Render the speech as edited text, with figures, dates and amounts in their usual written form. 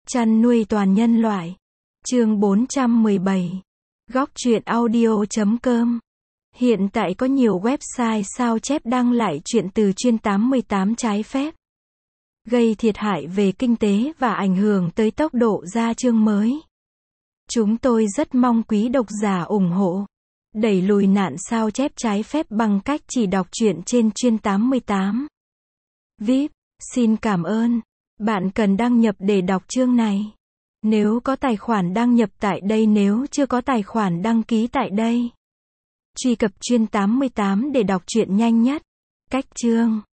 Chăn nuôi toàn nhân loại. Chương 417. Góc truyện audio.com. Hiện tại có nhiều website sao chép đăng lại truyện từ chuyên 88 trái phép, gây thiệt hại về kinh tế và ảnh hưởng tới tốc độ ra chương mới. Chúng tôi rất mong quý độc giả ủng hộ, đẩy lùi nạn sao chép trái phép bằng cách chỉ đọc truyện trên chuyên 88. VIP, xin cảm ơn. Bạn cần đăng nhập để đọc chương này. Nếu có tài khoản đăng nhập tại đây, nếu chưa có tài khoản đăng ký tại đây. Truy cập chuyên 88 để đọc truyện nhanh nhất. Cách chương.